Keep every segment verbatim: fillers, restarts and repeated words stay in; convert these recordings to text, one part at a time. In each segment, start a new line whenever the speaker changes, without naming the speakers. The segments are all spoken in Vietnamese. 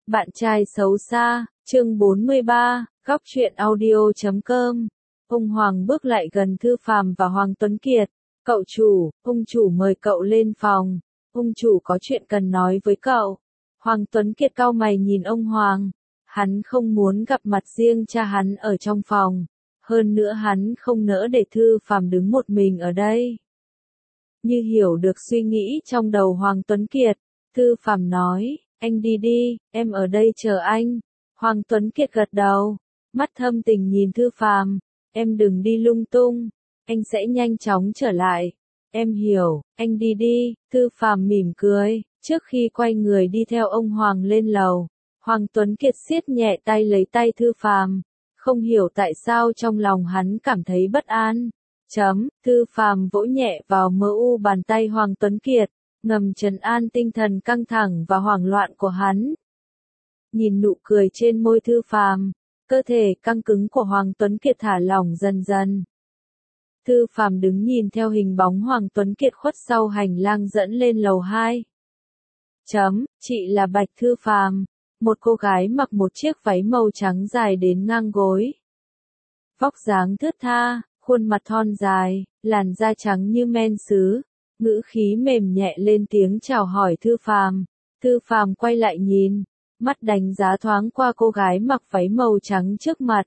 Bạn trai xấu xa, chương bốn mươi ba, góc truyện audio chấm com. Ông Hoàng bước lại gần Thư Phàm và Hoàng Tuấn Kiệt. Cậu chủ, ông chủ mời cậu lên phòng. Ông chủ có chuyện cần nói với cậu. Hoàng Tuấn Kiệt cau mày nhìn ông Hoàng. Hắn không muốn gặp mặt riêng cha hắn ở trong phòng. Hơn nữa hắn không nỡ để Thư Phàm đứng một mình ở đây. Như hiểu được suy nghĩ trong đầu Hoàng Tuấn Kiệt, Thư Phàm nói, anh đi đi, em ở đây chờ anh. Hoàng Tuấn Kiệt gật đầu, mắt thâm tình nhìn Thư Phàm, em đừng đi lung tung, anh sẽ nhanh chóng trở lại. Em hiểu, anh đi đi. Thư Phàm mỉm cười, trước khi quay người đi theo ông Hoàng lên lầu. Hoàng Tuấn Kiệt siết nhẹ tay lấy tay Thư Phàm, không hiểu tại sao trong lòng hắn cảm thấy bất an. Chấm, Thư Phàm vỗ nhẹ vào mờ u bàn tay Hoàng Tuấn Kiệt, ngầm trấn an tinh thần căng thẳng và hoảng loạn của hắn. Nhìn nụ cười trên môi Thư Phàm, cơ thể căng cứng của Hoàng Tuấn Kiệt thả lỏng dần dần. Thư Phàm đứng nhìn theo hình bóng Hoàng Tuấn Kiệt khuất sau hành lang dẫn lên lầu hai. Chấm, chị là Bạch Thư Phàm, một cô gái mặc một chiếc váy màu trắng dài đến ngang gối. Vóc dáng thướt tha, khuôn mặt thon dài, làn da trắng như men sứ, ngữ khí mềm nhẹ lên tiếng chào hỏi Thư Phàm. Thư Phàm quay lại nhìn, mắt đánh giá thoáng qua cô gái mặc váy màu trắng trước mặt.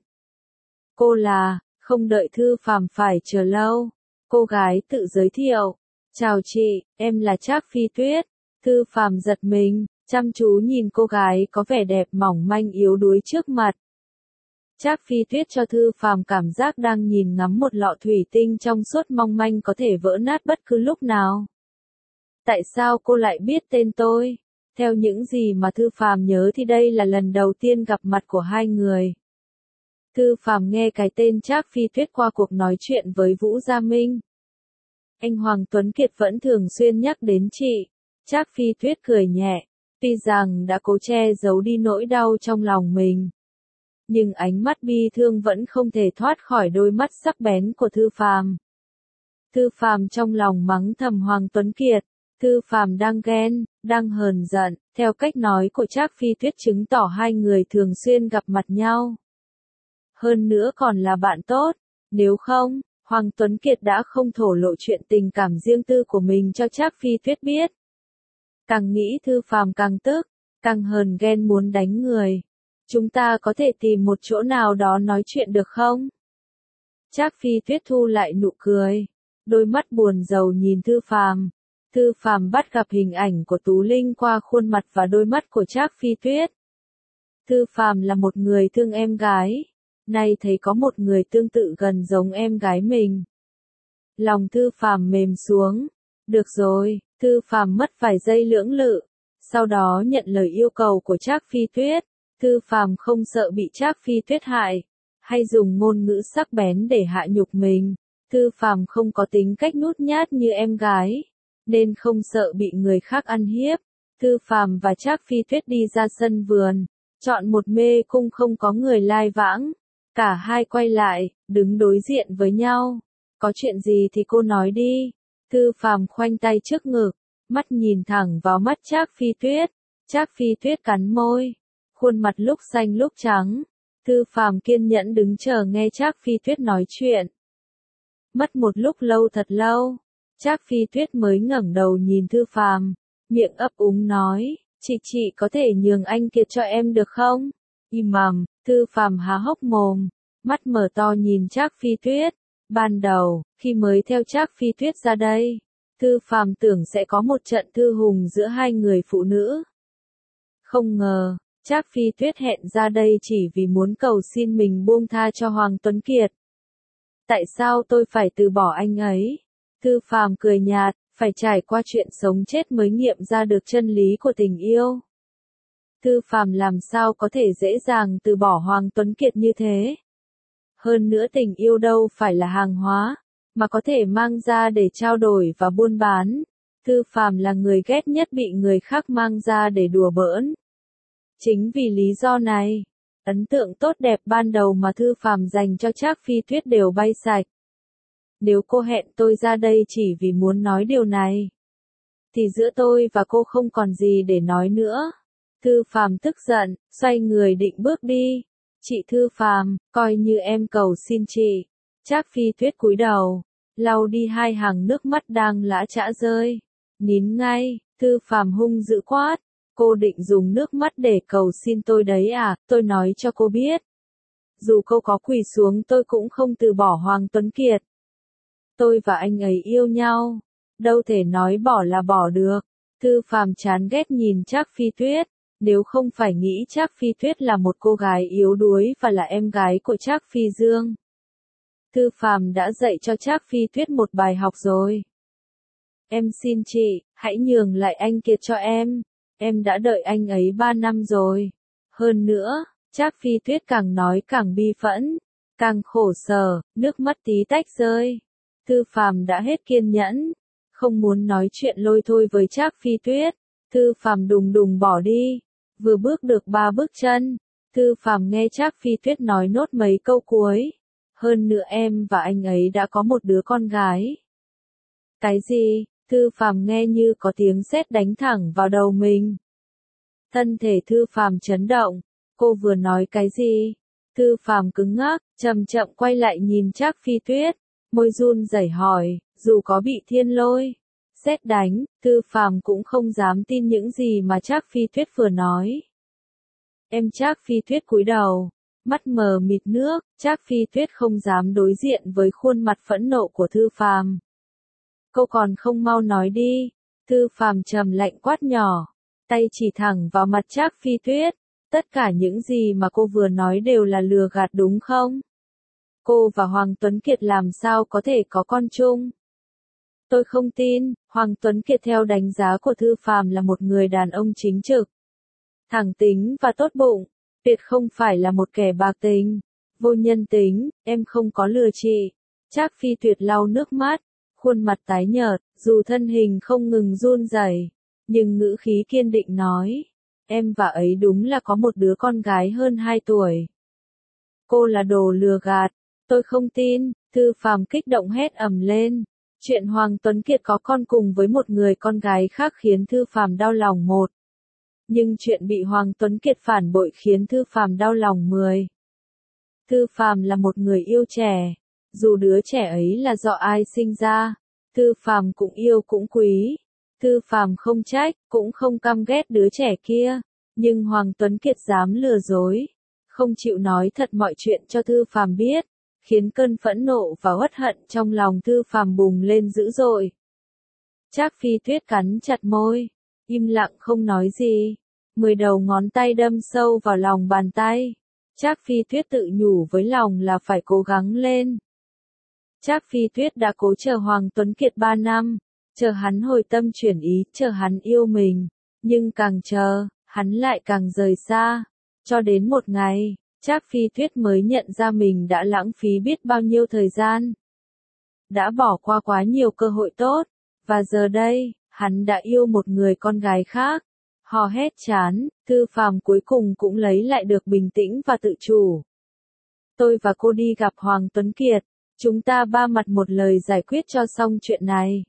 Cô là, không đợi Thư Phàm phải chờ lâu, cô gái tự giới thiệu. Chào chị, em là Trác Phi Tuyết. Thư Phàm giật mình, chăm chú nhìn cô gái có vẻ đẹp mỏng manh yếu đuối trước mặt. Trác Phi Tuyết cho Thư Phàm cảm giác đang nhìn ngắm một lọ thủy tinh trong suốt mong manh có thể vỡ nát bất cứ lúc nào. Tại sao cô lại biết tên tôi? Theo những gì mà Thư Phàm nhớ thì đây là lần đầu tiên gặp mặt của hai người. Thư Phàm nghe cái tên Trác Phi Tuyết qua cuộc nói chuyện với Vũ Gia Minh. Anh Hoàng Tuấn Kiệt vẫn thường xuyên nhắc đến chị. Trác Phi Tuyết cười nhẹ, tuy rằng đã cố che giấu đi nỗi đau trong lòng mình. Nhưng ánh mắt bi thương vẫn không thể thoát khỏi đôi mắt sắc bén của Thư Phàm. Thư Phàm trong lòng mắng thầm Hoàng Tuấn Kiệt, Thư Phàm đang ghen, đang hờn giận, theo cách nói của Trác Phi Tuyết chứng tỏ hai người thường xuyên gặp mặt nhau. Hơn nữa còn là bạn tốt, nếu không, Hoàng Tuấn Kiệt đã không thổ lộ chuyện tình cảm riêng tư của mình cho Trác Phi Tuyết biết. Càng nghĩ Thư Phàm càng tức, càng hờn ghen muốn đánh người. Chúng ta có thể tìm một chỗ nào đó nói chuyện được không? Trác Phi Tuyết thu lại nụ cười, đôi mắt buồn rầu nhìn Thư Phàm. Thư Phàm bắt gặp hình ảnh của Tú Linh qua khuôn mặt và đôi mắt của Trác Phi Tuyết. Thư Phàm là một người thương em gái, nay thấy có một người tương tự gần giống em gái mình. Lòng Thư Phàm mềm xuống. Được rồi, Thư Phàm mất vài giây lưỡng lự, sau đó nhận lời yêu cầu của Trác Phi Tuyết. Thư Phàm không sợ bị Trác Phi Tuyết hại, hay dùng ngôn ngữ sắc bén để hạ nhục mình. Thư Phàm không có tính cách nhút nhát như em gái, nên không sợ bị người khác ăn hiếp. Thư Phàm và Trác Phi Tuyết đi ra sân vườn, chọn một mê cung không có người lai vãng. Cả hai quay lại, đứng đối diện với nhau. Có chuyện gì thì cô nói đi. Thư Phàm khoanh tay trước ngực, mắt nhìn thẳng vào mắt Trác Phi Tuyết. Trác Phi Tuyết cắn môi, khuôn mặt lúc xanh lúc trắng. Thư Phàm kiên nhẫn đứng chờ nghe Trác Phi Tuyết nói chuyện. Mất một lúc lâu thật lâu, Trác Phi Tuyết mới ngẩng đầu nhìn Thư Phàm, miệng ấp úng nói, chị chị có thể nhường anh Kiệt cho em được không? Im ầm. Thư Phàm há hốc mồm, mắt mở to nhìn Trác Phi Tuyết. Ban đầu, khi mới theo Trác Phi Tuyết ra đây, Thư Phàm tưởng sẽ có một trận thư hùng giữa hai người phụ nữ. Không ngờ, Trác Phi Tuyết hẹn ra đây chỉ vì muốn cầu xin mình buông tha cho Hoàng Tuấn Kiệt. Tại sao tôi phải từ bỏ anh ấy? Thư Phàm cười nhạt, phải trải qua chuyện sống chết mới nghiệm ra được chân lý của tình yêu. Thư Phàm làm sao có thể dễ dàng từ bỏ Hoàng Tuấn Kiệt như thế? Hơn nữa tình yêu đâu phải là hàng hóa, mà có thể mang ra để trao đổi và buôn bán. Thư Phàm là người ghét nhất bị người khác mang ra để đùa bỡn. Chính vì lý do này, ấn tượng tốt đẹp ban đầu mà Thư Phàm dành cho Trác Phi Tuyết đều bay sạch. Nếu cô hẹn tôi ra đây chỉ vì muốn nói điều này, thì giữa tôi và cô không còn gì để nói nữa. Thư Phàm tức giận, xoay người định bước đi. Chị Thư Phàm, coi như em cầu xin chị. Trác Phi Tuyết cúi đầu, lau đi hai hàng nước mắt đang lã chã rơi. Nín ngay, Thư Phàm hung dữ quát. Cô định dùng nước mắt để cầu xin tôi đấy à, tôi nói cho cô biết. Dù cô có quỳ xuống tôi cũng không từ bỏ Hoàng Tuấn Kiệt. Tôi và anh ấy yêu nhau, đâu thể nói bỏ là bỏ được. Thư Phàm chán ghét nhìn Trác Phi Tuyết, nếu không phải nghĩ Trác Phi Tuyết là một cô gái yếu đuối và là em gái của Trác Phi Dương. Thư Phàm đã dạy cho Trác Phi Tuyết một bài học rồi. Em xin chị, hãy nhường lại anh Kiệt cho em. Em đã đợi anh ấy ba năm rồi. Hơn nữa, Trác Phi Tuyết càng nói càng bi phẫn, càng khổ sở, nước mắt tí tách rơi. Thư Phàm đã hết kiên nhẫn, không muốn nói chuyện lôi thôi với Trác Phi Tuyết. Thư Phàm đùng đùng bỏ đi, vừa bước được ba bước chân, Thư Phàm nghe Trác Phi Tuyết nói nốt mấy câu cuối. Hơn nữa em và anh ấy đã có một đứa con gái. Cái gì? Thư Phàm nghe như có tiếng sét đánh thẳng vào đầu mình. Thân thể Thư Phàm chấn động, cô vừa nói cái gì? Thư Phàm cứng ngắc, chậm chậm quay lại nhìn Trác Phi Tuyết, môi run rẩy hỏi, dù có bị thiên lôi, sét đánh, Thư Phàm cũng không dám tin những gì mà Trác Phi Tuyết vừa nói. Em Trác Phi Tuyết cúi đầu, mắt mờ mịt nước, Trác Phi Tuyết không dám đối diện với khuôn mặt phẫn nộ của Thư Phàm. Cô còn không mau nói đi, Thư Phàm trầm lạnh quát nhỏ, tay chỉ thẳng vào mặt Trác Phi Tuyết, tất cả những gì mà cô vừa nói đều là lừa gạt đúng không? Cô và Hoàng Tuấn Kiệt làm sao có thể có con chung? Tôi không tin, Hoàng Tuấn Kiệt theo đánh giá của Thư Phàm là một người đàn ông chính trực, thẳng tính và tốt bụng, tuyệt không phải là một kẻ bạc tình, vô nhân tính, em không có lừa chị. Trác Phi Tuyệt lau nước mắt, khuôn mặt tái nhợt, dù thân hình không ngừng run rẩy, nhưng ngữ khí kiên định nói, em và ấy đúng là có một đứa con gái hơn hai tuổi. Cô là đồ lừa gạt, tôi không tin. Thư Phàm kích động hét ầm lên. Chuyện Hoàng Tuấn Kiệt có con cùng với một người con gái khác khiến Thư Phàm đau lòng một. Nhưng chuyện bị Hoàng Tuấn Kiệt phản bội khiến Thư Phàm đau lòng mười. Thư Phàm là một người yêu trẻ, dù đứa trẻ ấy là do ai sinh ra, Thư Phàm cũng yêu cũng quý. Thư Phàm không trách, cũng không căm ghét đứa trẻ kia, nhưng Hoàng Tuấn Kiệt dám lừa dối, không chịu nói thật mọi chuyện cho Thư Phàm biết, khiến cơn phẫn nộ và uất hận trong lòng Thư Phàm bùng lên dữ dội. Trác Phi Tuyết cắn chặt môi, im lặng không nói gì, mười đầu ngón tay đâm sâu vào lòng bàn tay. Trác Phi Tuyết tự nhủ với lòng là phải cố gắng lên. Trác Phi Tuyết đã cố chờ Hoàng Tuấn Kiệt ba năm, chờ hắn hồi tâm chuyển ý, chờ hắn yêu mình, nhưng càng chờ, hắn lại càng rời xa, cho đến một ngày, Trác Phi Tuyết mới nhận ra mình đã lãng phí biết bao nhiêu thời gian, đã bỏ qua quá nhiều cơ hội tốt, và giờ đây, hắn đã yêu một người con gái khác. Hò hét chán, Thư Phàm cuối cùng cũng lấy lại được bình tĩnh và tự chủ. Tôi và cô đi gặp Hoàng Tuấn Kiệt, chúng ta ba mặt một lời giải quyết cho xong chuyện này.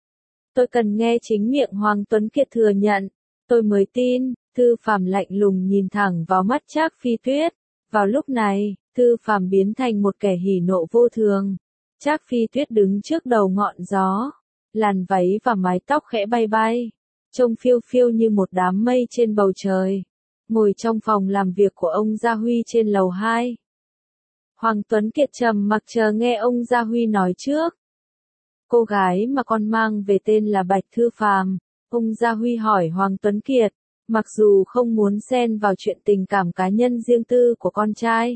Tôi cần nghe chính miệng Hoàng Tuấn Kiệt thừa nhận, tôi mới tin. Thư Phàm lạnh lùng nhìn thẳng vào mắt Trác Phi Tuyết. Vào lúc này, Thư Phàm biến thành một kẻ hỉ nộ vô thường. Trác Phi Tuyết đứng trước đầu ngọn gió, làn váy và mái tóc khẽ bay bay, trông phiêu phiêu như một đám mây trên bầu trời. Ngồi trong phòng làm việc của ông Gia Huy trên lầu hai. Hoàng Tuấn Kiệt trầm mặc chờ nghe ông Gia Huy nói trước. Cô gái mà con mang về tên là Bạch Thư Phàm. Ông Gia Huy hỏi Hoàng Tuấn Kiệt, mặc dù không muốn xen vào chuyện tình cảm cá nhân riêng tư của con trai,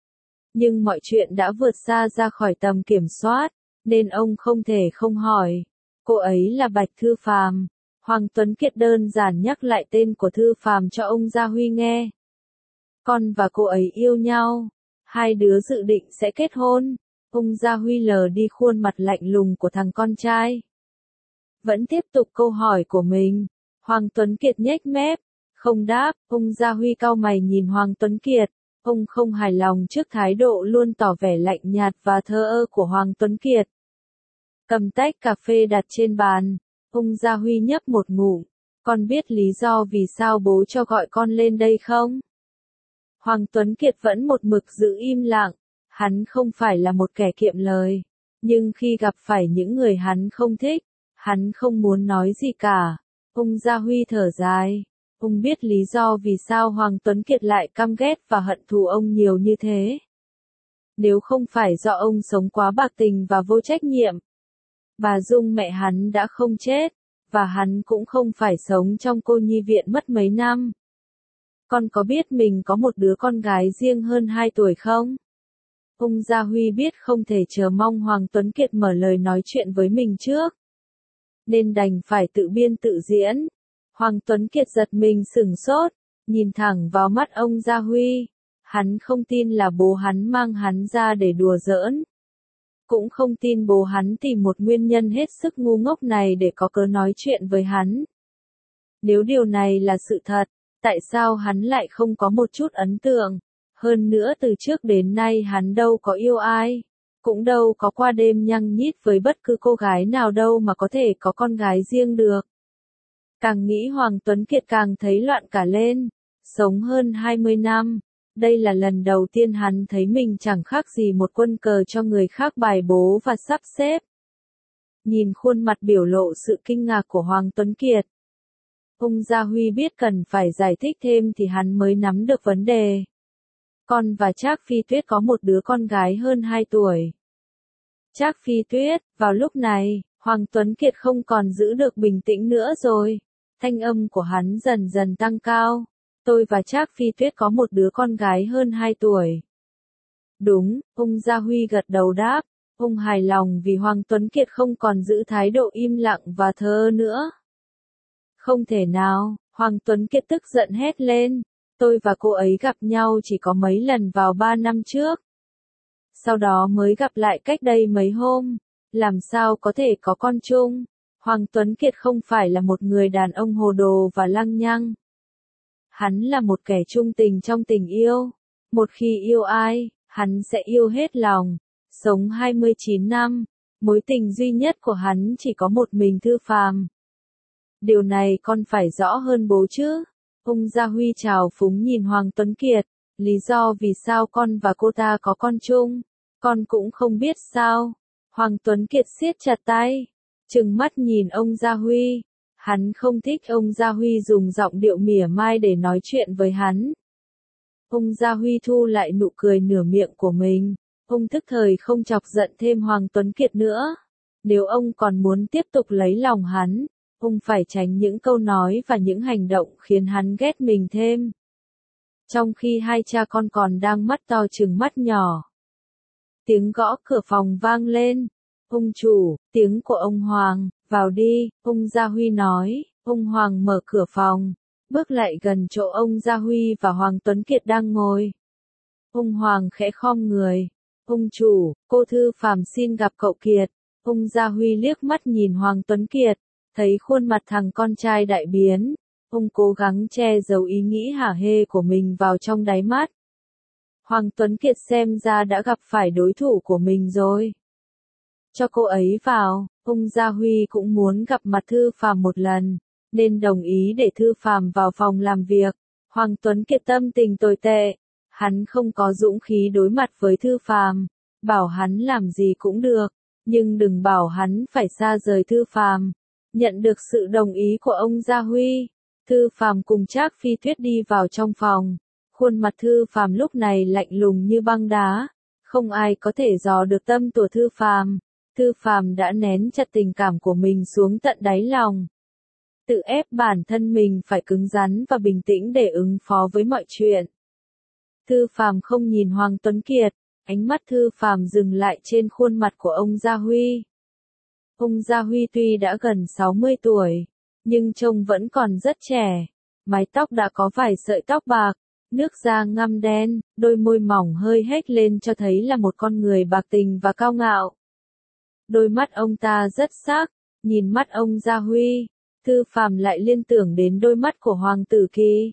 nhưng mọi chuyện đã vượt xa ra khỏi tầm kiểm soát, nên ông không thể không hỏi. Cô ấy là Bạch Thư Phàm. Hoàng Tuấn Kiệt đơn giản nhắc lại tên của Thư Phàm cho ông Gia Huy nghe. Con và cô ấy yêu nhau, hai đứa dự định sẽ kết hôn. Ông Gia Huy lờ đi khuôn mặt lạnh lùng của thằng con trai, vẫn tiếp tục câu hỏi của mình. Hoàng Tuấn Kiệt nhếch mép, không đáp. Ông Gia Huy cau mày nhìn Hoàng Tuấn Kiệt, ông không hài lòng trước thái độ luôn tỏ vẻ lạnh nhạt và thờ ơ của Hoàng Tuấn Kiệt. Cầm tách cà phê đặt trên bàn, ông Gia Huy nhấp một ngụm, con biết lý do vì sao bố cho gọi con lên đây không? Hoàng Tuấn Kiệt vẫn một mực giữ im lặng, hắn không phải là một kẻ kiệm lời, nhưng khi gặp phải những người hắn không thích, hắn không muốn nói gì cả. Ung Gia Huy thở dài, ông biết lý do vì sao Hoàng Tuấn Kiệt lại căm ghét và hận thù ông nhiều như thế. Nếu không phải do ông sống quá bạc tình và vô trách nhiệm, bà Dung mẹ hắn đã không chết, và hắn cũng không phải sống trong cô nhi viện mất mấy năm. Con có biết mình có một đứa con gái riêng hơn hai tuổi không? Ung Gia Huy biết không thể chờ mong Hoàng Tuấn Kiệt mở lời nói chuyện với mình trước, nên đành phải tự biên tự diễn. Hoàng Tuấn Kiệt giật mình sửng sốt, nhìn thẳng vào mắt ông Gia Huy. Hắn không tin là bố hắn mang hắn ra để đùa giỡn. Cũng không tin bố hắn tìm một nguyên nhân hết sức ngu ngốc này để có cớ nói chuyện với hắn. Nếu điều này là sự thật, tại sao hắn lại không có một chút ấn tượng? Hơn nữa từ trước đến nay hắn đâu có yêu ai, cũng đâu có qua đêm nhăng nhít với bất cứ cô gái nào đâu mà có thể có con gái riêng được. Càng nghĩ Hoàng Tuấn Kiệt càng thấy loạn cả lên. Sống hơn hai mươi năm, đây là lần đầu tiên hắn thấy mình chẳng khác gì một quân cờ cho người khác bài bố và sắp xếp. Nhìn khuôn mặt biểu lộ sự kinh ngạc của Hoàng Tuấn Kiệt, Ung Gia Huy biết cần phải giải thích thêm thì hắn mới nắm được vấn đề. Con và Trác Phi Tuyết có một đứa con gái hơn hai tuổi. Trác Phi Tuyết, vào lúc này, Hoàng Tuấn Kiệt không còn giữ được bình tĩnh nữa rồi. Thanh âm của hắn dần dần tăng cao. Tôi và Trác Phi Tuyết có một đứa con gái hơn hai tuổi. Đúng, Ung Gia Huy gật đầu đáp. Ông hài lòng vì Hoàng Tuấn Kiệt không còn giữ thái độ im lặng và thờ ơ nữa. Không thể nào, Hoàng Tuấn Kiệt tức giận hét lên. Tôi và cô ấy gặp nhau chỉ có mấy lần vào ba năm trước. Sau đó mới gặp lại cách đây mấy hôm. Làm sao có thể có con chung? Hoàng Tuấn Kiệt không phải là một người đàn ông hồ đồ và lăng nhăng. Hắn là một kẻ trung tình trong tình yêu. Một khi yêu ai, hắn sẽ yêu hết lòng. Sống hai mươi chín năm, mối tình duy nhất của hắn chỉ có một mình Thư Phàm. Điều này con phải rõ hơn bố chứ. Ung Gia Huy trào phúng nhìn Hoàng Tuấn Kiệt. Lý do vì sao con và cô ta có con chung, con cũng không biết sao? Hoàng Tuấn Kiệt siết chặt tay, trừng mắt nhìn ông Gia Huy. Hắn không thích ông Gia Huy dùng giọng điệu mỉa mai để nói chuyện với hắn. Ông Gia Huy thu lại nụ cười nửa miệng của mình. Ông thức thời không chọc giận thêm Hoàng Tuấn Kiệt nữa. Nếu ông còn muốn tiếp tục lấy lòng hắn, ông phải tránh những câu nói và những hành động khiến hắn ghét mình thêm. Trong khi hai cha con còn đang mắt to trừng mắt nhỏ, tiếng gõ cửa phòng vang lên. Ông chủ, tiếng của ông Hoàng, vào đi, ông Gia Huy nói. Ông Hoàng mở cửa phòng, bước lại gần chỗ ông Gia Huy và Hoàng Tuấn Kiệt đang ngồi. Ông Hoàng khẽ khom người. Ông chủ, cô Thư Phàm xin gặp cậu Kiệt. Ông Gia Huy liếc mắt nhìn Hoàng Tuấn Kiệt, thấy khuôn mặt thằng con trai đại biến. Ông cố gắng che giấu ý nghĩ hả hê của mình vào trong đáy mắt. Hoàng Tuấn Kiệt xem ra đã gặp phải đối thủ của mình rồi. Cho cô ấy vào, ông Gia Huy cũng muốn gặp mặt Thư Phàm một lần, nên đồng ý để Thư Phàm vào phòng làm việc. Hoàng Tuấn Kiệt tâm tình tồi tệ, hắn không có dũng khí đối mặt với Thư Phàm, bảo hắn làm gì cũng được, nhưng đừng bảo hắn phải xa rời Thư Phàm. Nhận được sự đồng ý của ông Gia Huy, Thư Phàm cùng Trác Phi Tuyết đi vào trong phòng. Khuôn mặt Thư Phàm lúc này lạnh lùng như băng đá, không ai có thể dò được tâm của Thư Phàm. Thư Phàm đã nén chặt tình cảm của mình xuống tận đáy lòng, tự ép bản thân mình phải cứng rắn và bình tĩnh để ứng phó với mọi chuyện. Thư Phàm không nhìn Hoàng Tuấn Kiệt, ánh mắt Thư Phàm dừng lại trên khuôn mặt của ông Gia Huy. Ông Gia Huy tuy đã gần sáu mươi tuổi, nhưng trông vẫn còn rất trẻ. Mái tóc đã có vài sợi tóc bạc, nước da ngăm đen, đôi môi mỏng hơi hếch lên cho thấy là một con người bạc tình và cao ngạo. Đôi mắt ông ta rất sắc, nhìn mắt ông Gia Huy, Thư Phàm lại liên tưởng đến đôi mắt của Hoàng Tử Kỳ.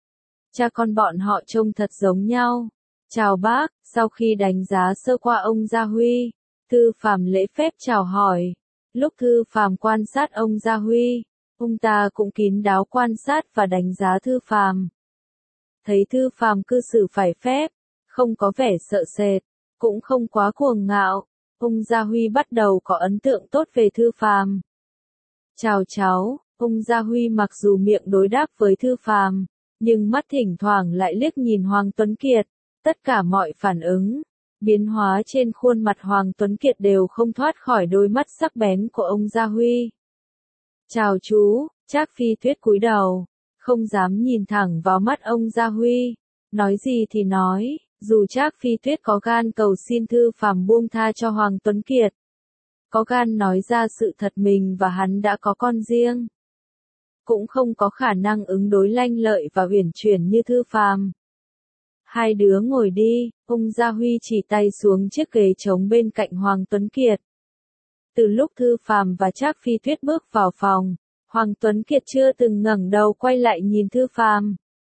Cha con bọn họ trông thật giống nhau. Chào bác, sau khi đánh giá sơ qua ông Gia Huy, Thư Phàm lễ phép chào hỏi. Lúc Thư Phàm quan sát ông Gia Huy, Ông ta cũng kín đáo quan sát và đánh giá Thư Phàm. Thấy Thư Phàm cư xử phải phép, không có vẻ sợ sệt, cũng không quá cuồng ngạo, ông Gia Huy bắt đầu có ấn tượng tốt về Thư Phàm. Chào cháu, ông Gia Huy mặc dù miệng đối đáp với Thư Phàm, nhưng mắt thỉnh thoảng lại liếc nhìn Hoàng Tuấn Kiệt, tất cả mọi phản ứng, biến hóa trên khuôn mặt Hoàng Tuấn Kiệt đều không thoát khỏi đôi mắt sắc bén của ông Gia Huy. Chào chú, Trác Phi Tuyết cúi đầu, không dám nhìn thẳng vào mắt ông Gia Huy, nói gì thì nói, dù Trác Phi Tuyết có gan cầu xin Thư Phàm buông tha cho Hoàng Tuấn Kiệt, có gan nói ra sự thật mình và hắn đã có con riêng, cũng không có khả năng ứng đối lanh lợi và uyển chuyển như Thư Phàm. Hai đứa ngồi đi, ông Gia Huy chỉ tay xuống chiếc ghế trống bên cạnh Hoàng Tuấn Kiệt. Từ lúc Thư Phàm và Trác Phi Tuyết bước vào phòng, Hoàng Tuấn Kiệt chưa từng ngẩng đầu quay lại nhìn Thư Phàm.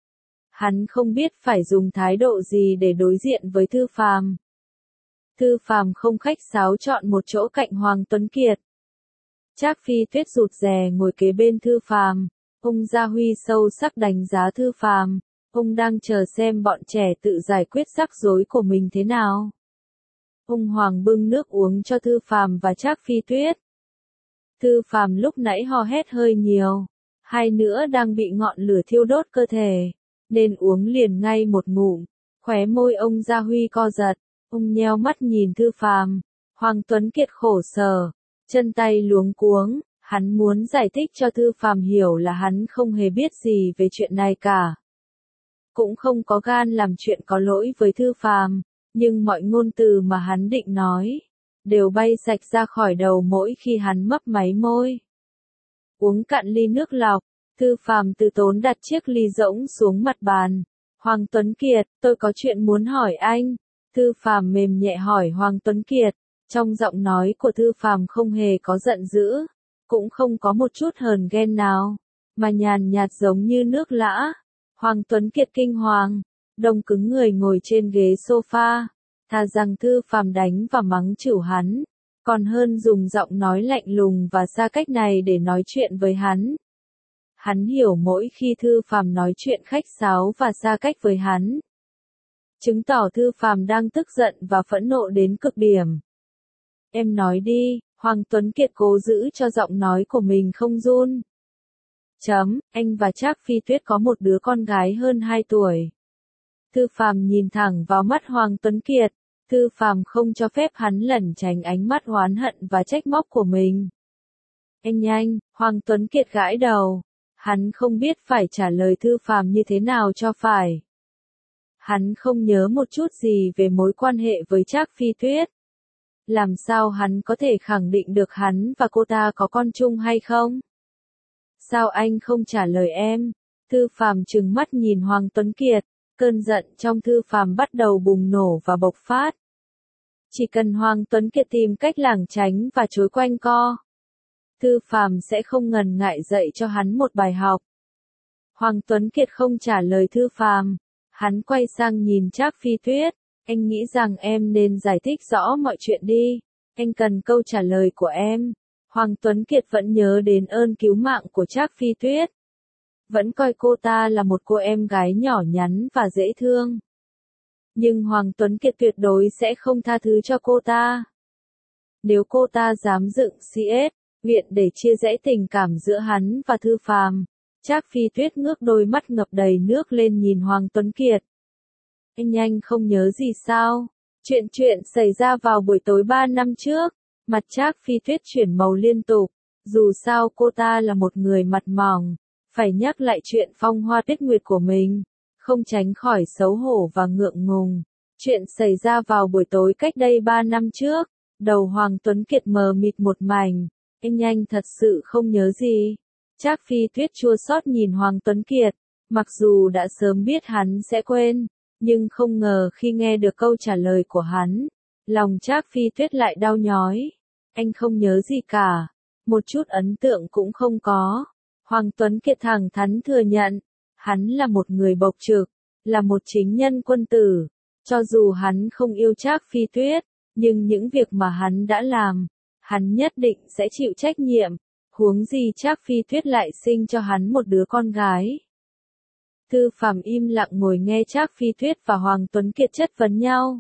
Hắn không biết phải dùng thái độ gì để đối diện với Thư Phàm. Thư Phàm không khách sáo chọn một chỗ cạnh Hoàng Tuấn Kiệt. Trác Phi Tuyết rụt rè ngồi kế bên Thư Phàm, ông Gia Huy sâu sắc đánh giá Thư Phàm, ông đang chờ xem bọn trẻ tự giải quyết rắc rối của mình thế nào. Ông Hoàng bưng nước uống cho Thư Phàm và Trác Phi Tuyết. Thư Phàm lúc nãy ho hét hơi nhiều, hai nữa đang bị ngọn lửa thiêu đốt cơ thể, nên uống liền ngay một ngụm, khóe môi ông Gia Huy co giật, ông nheo mắt nhìn Thư Phàm, Hoàng Tuấn Kiệt khổ sở, chân tay luống cuống, hắn muốn giải thích cho Thư Phàm hiểu là hắn không hề biết gì về chuyện này cả. Cũng không có gan làm chuyện có lỗi với Thư Phàm, nhưng mọi ngôn từ mà hắn định nói, đều bay sạch ra khỏi đầu mỗi khi hắn mấp máy môi. Uống cạn ly nước lọc, Thư Phàm từ tốn đặt chiếc ly rỗng xuống mặt bàn. Hoàng Tuấn Kiệt, tôi có chuyện muốn hỏi anh. Thư Phàm mềm nhẹ hỏi Hoàng Tuấn Kiệt, trong giọng nói của Thư Phàm không hề có giận dữ, cũng không có một chút hờn ghen nào, mà nhàn nhạt giống như nước lã. Hoàng Tuấn Kiệt kinh hoàng, đông cứng người ngồi trên ghế sofa, thà rằng Thư Phàm đánh và mắng chửi hắn, còn hơn dùng giọng nói lạnh lùng và xa cách này để nói chuyện với hắn. Hắn hiểu mỗi khi Thư Phàm nói chuyện khách sáo và xa cách với hắn, chứng tỏ Thư Phàm đang tức giận và phẫn nộ đến cực điểm. Em nói đi, Hoàng Tuấn Kiệt cố giữ cho giọng nói của mình không run. Chấm, anh và Trác Phi Tuyết có một đứa con gái hơn hai tuổi. Thư Phàm nhìn thẳng vào mắt Hoàng Tuấn Kiệt, Thư Phàm không cho phép hắn lẩn tránh ánh mắt oán hận và trách móc của mình. Anh nhanh, Hoàng Tuấn Kiệt gãi đầu, hắn không biết phải trả lời Thư Phàm như thế nào cho phải. Hắn không nhớ một chút gì về mối quan hệ với Trác Phi Tuyết. Làm sao hắn có thể khẳng định được hắn và cô ta có con chung hay không? Sao anh không trả lời em? Thư Phàm trừng mắt nhìn Hoàng Tuấn Kiệt, cơn giận trong Thư Phàm bắt đầu bùng nổ và bộc phát. Chỉ cần Hoàng Tuấn Kiệt tìm cách lảng tránh và chối quanh co, Thư Phàm sẽ không ngần ngại dạy cho hắn một bài học. Hoàng Tuấn Kiệt không trả lời Thư Phàm, hắn quay sang nhìn Trác Phi Tuyết, anh nghĩ rằng em nên giải thích rõ mọi chuyện đi, anh cần câu trả lời của em. Hoàng Tuấn Kiệt vẫn nhớ đến ơn cứu mạng của Trác Phi Tuyết, vẫn coi cô ta là một cô em gái nhỏ nhắn và dễ thương. Nhưng Hoàng Tuấn Kiệt tuyệt đối sẽ không tha thứ cho cô ta. Nếu cô ta dám dựng xê ét, viện để chia rẽ tình cảm giữa hắn và Thư Phàm, Trác Phi Tuyết ngước đôi mắt ngập đầy nước lên nhìn Hoàng Tuấn Kiệt. Anh nhanh không nhớ gì sao? Chuyện chuyện xảy ra vào buổi tối ba năm trước. Mặt Trác Phi Tuyết chuyển màu liên tục, dù sao cô ta là một người mặt mỏng, phải nhắc lại chuyện phong hoa tuyết nguyệt của mình, không tránh khỏi xấu hổ và ngượng ngùng. Chuyện xảy ra vào buổi tối cách đây ba năm trước, đầu Hoàng Tuấn Kiệt mờ mịt một mảnh, anh nhanh thật sự không nhớ gì. Trác Phi Tuyết chua xót nhìn Hoàng Tuấn Kiệt, mặc dù đã sớm biết hắn sẽ quên, nhưng không ngờ khi nghe được câu trả lời của hắn, lòng Trác Phi Tuyết lại đau nhói. Anh không nhớ gì cả, một chút ấn tượng cũng không có. Hoàng Tuấn Kiệt thẳng thắn thừa nhận, hắn là một người bộc trực, là một chính nhân quân tử. Cho dù hắn không yêu Trác Phi Tuyết, nhưng những việc mà hắn đã làm, hắn nhất định sẽ chịu trách nhiệm. Huống gì Trác Phi Tuyết lại sinh cho hắn một đứa con gái. Thư Phàm im lặng ngồi nghe Trác Phi Tuyết và Hoàng Tuấn Kiệt chất vấn nhau.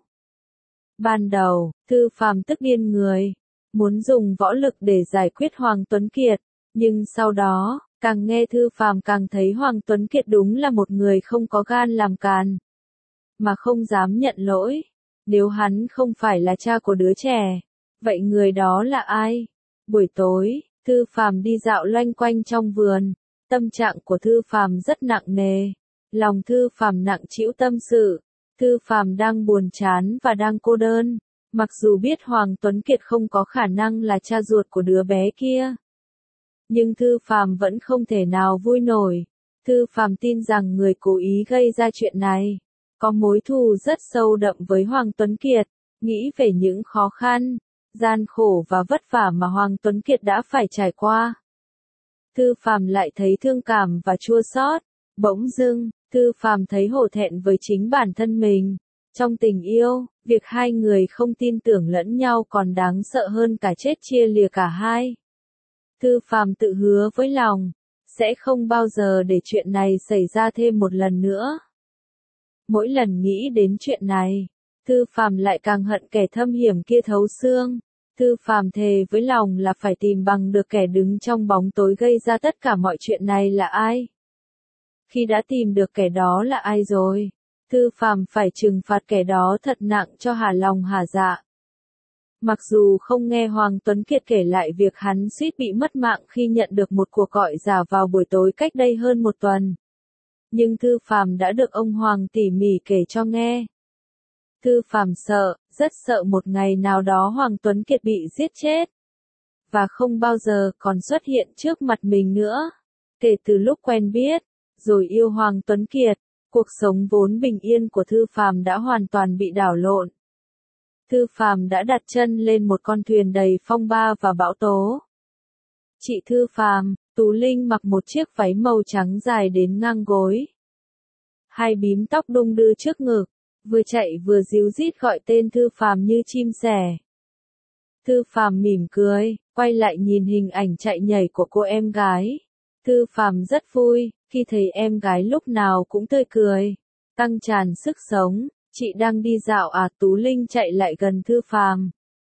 Ban đầu, Thư Phàm tức điên người, muốn dùng võ lực để giải quyết Hoàng Tuấn Kiệt, nhưng sau đó, càng nghe Thư Phàm càng thấy Hoàng Tuấn Kiệt đúng là một người không có gan làm càn, mà không dám nhận lỗi. Nếu hắn không phải là cha của đứa trẻ, vậy người đó là ai? Buổi tối, Thư Phàm đi dạo loanh quanh trong vườn, tâm trạng của Thư Phàm rất nặng nề, lòng Thư Phàm nặng trĩu tâm sự. Thư Phàm đang buồn chán và đang cô đơn, mặc dù biết Hoàng Tuấn Kiệt không có khả năng là cha ruột của đứa bé kia. Nhưng Thư Phàm vẫn không thể nào vui nổi. Thư Phàm tin rằng người cố ý gây ra chuyện này có mối thù rất sâu đậm với Hoàng Tuấn Kiệt, nghĩ về những khó khăn, gian khổ và vất vả mà Hoàng Tuấn Kiệt đã phải trải qua. Thư Phàm lại thấy thương cảm và chua xót. Bỗng dưng, Thư Phàm thấy hổ thẹn với chính bản thân mình. Trong tình yêu, việc hai người không tin tưởng lẫn nhau còn đáng sợ hơn cả chết chia lìa cả hai. Thư Phàm tự hứa với lòng, sẽ không bao giờ để chuyện này xảy ra thêm một lần nữa. Mỗi lần nghĩ đến chuyện này, Thư Phàm lại càng hận kẻ thâm hiểm kia thấu xương. Thư Phàm thề với lòng là phải tìm bằng được kẻ đứng trong bóng tối gây ra tất cả mọi chuyện này là ai. Khi đã tìm được kẻ đó là ai rồi, Thư Phàm phải trừng phạt kẻ đó thật nặng cho hả lòng hả dạ. Mặc dù không nghe Hoàng Tuấn Kiệt kể lại việc hắn suýt bị mất mạng khi nhận được một cuộc gọi giả vào buổi tối cách đây hơn một tuần, nhưng Thư Phàm đã được ông Hoàng tỉ mỉ kể cho nghe. Thư Phàm sợ, rất sợ một ngày nào đó Hoàng Tuấn Kiệt bị giết chết, và không bao giờ còn xuất hiện trước mặt mình nữa. Kể từ lúc quen biết, rồi yêu Hoàng Tuấn Kiệt, cuộc sống vốn bình yên của Thư Phàm đã hoàn toàn bị đảo lộn. Thư Phàm đã đặt chân lên một con thuyền đầy phong ba và bão tố. Chị Thư Phàm, Tú Linh mặc một chiếc váy màu trắng dài đến ngang gối. Hai bím tóc đung đưa trước ngực, vừa chạy vừa ríu rít gọi tên Thư Phàm như chim sẻ. Thư Phàm mỉm cười, quay lại nhìn hình ảnh chạy nhảy của cô em gái. Thư Phàm rất vui, khi thấy em gái lúc nào cũng tươi cười, tăng tràn sức sống. Chị đang đi dạo à? Tú Linh chạy lại gần Thư Phàm.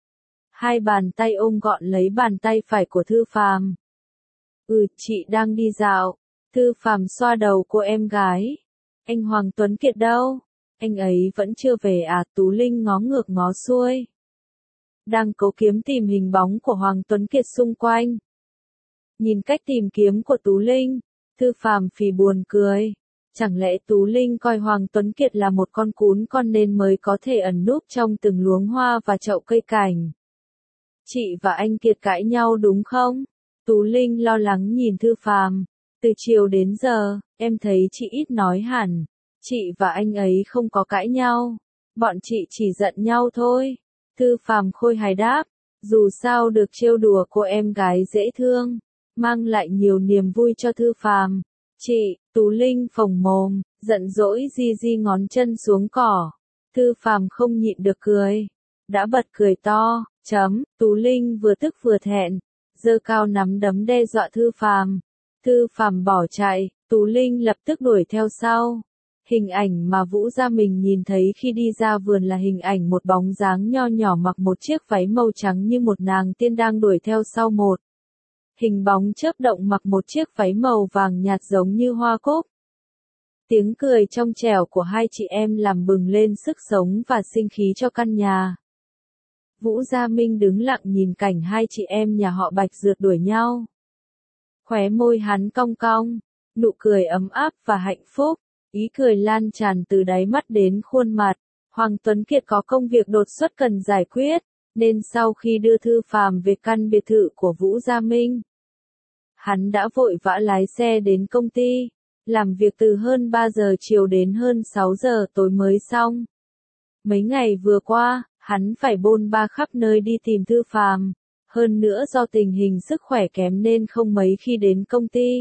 Hai bàn tay ôm gọn lấy bàn tay phải của Thư Phàm. Ừ, chị đang đi dạo. Thư Phàm xoa đầu cô em gái. Anh Hoàng Tuấn Kiệt đâu? Anh ấy vẫn chưa về à? Tú Linh ngó ngược ngó xuôi, đang cố kiếm tìm hình bóng của Hoàng Tuấn Kiệt xung quanh. Nhìn cách tìm kiếm của Tú Linh, Thư Phàm phì buồn cười. Chẳng lẽ Tú Linh coi Hoàng Tuấn Kiệt là một con cún con nên mới có thể ẩn núp trong từng luống hoa và chậu cây cảnh? Chị và anh Kiệt cãi nhau đúng không? Tú Linh lo lắng nhìn Thư Phàm. Từ chiều đến giờ, em thấy chị ít nói hẳn. Chị và anh ấy không có cãi nhau. Bọn chị chỉ giận nhau thôi. Thư Phàm khôi hài đáp. Dù sao được trêu đùa cô em gái dễ thương, mang lại nhiều niềm vui cho Thư Phàm. Chị, Tú Linh phồng mồm, giận dỗi di di ngón chân xuống cỏ. Thư Phàm không nhịn được cười. Đã bật cười to, chấm, Tú Linh vừa tức vừa thẹn, giơ cao nắm đấm đe dọa Thư Phàm. Thư Phàm bỏ chạy, Tú Linh lập tức đuổi theo sau. Hình ảnh mà Vũ Gia Mình nhìn thấy khi đi ra vườn là hình ảnh một bóng dáng nho nhỏ mặc một chiếc váy màu trắng như một nàng tiên đang đuổi theo sau một hình bóng chớp động mặc một chiếc váy màu vàng nhạt giống như hoa cúc. Tiếng cười trong trẻo của hai chị em làm bừng lên sức sống và sinh khí cho căn nhà. Vũ Gia Minh đứng lặng nhìn cảnh hai chị em nhà họ Bạch rượt đuổi nhau. Khóe môi hắn cong cong, nụ cười ấm áp và hạnh phúc, ý cười lan tràn từ đáy mắt đến khuôn mặt. Hoàng Tuấn Kiệt có công việc đột xuất cần giải quyết, nên sau khi đưa Thư Phàm về căn biệt thự của Vũ Gia Minh, hắn đã vội vã lái xe đến công ty, làm việc từ hơn ba giờ chiều đến hơn sáu giờ tối mới xong. Mấy ngày vừa qua, hắn phải bôn ba khắp nơi đi tìm Thư Phàm, hơn nữa do tình hình sức khỏe kém nên không mấy khi đến công ty.